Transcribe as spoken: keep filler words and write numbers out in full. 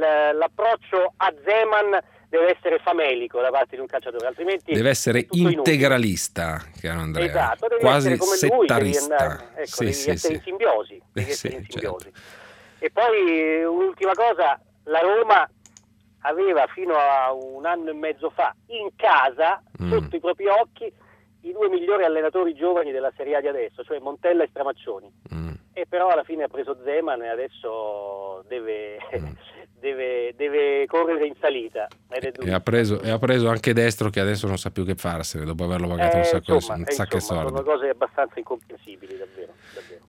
l'approccio a Zeman deve essere famelico da parte di un calciatore, altrimenti deve essere integralista, caro Andrea. Esatto, devi quasi essere come settarista. lui, devi, andare, ecco, sì, devi sì, essere sì. in simbiosi, devi Eh, essere sì, in simbiosi. certo. E poi un'ultima cosa, la Roma aveva fino a un anno e mezzo fa in casa, Mm. sotto i propri occhi, i due migliori allenatori giovani della Serie A di adesso, cioè Montella e Stramaccioni. Mm. E però alla fine ha preso Zeman e adesso deve, Mm. deve, deve correre in salita. Ed è E ha, preso, e ha preso anche Destro, che adesso non sa più che farsene dopo averlo pagato un eh, sacco insomma, di eh, sacche insomma, soldi. sono cose abbastanza incomprensibili, davvero, davvero.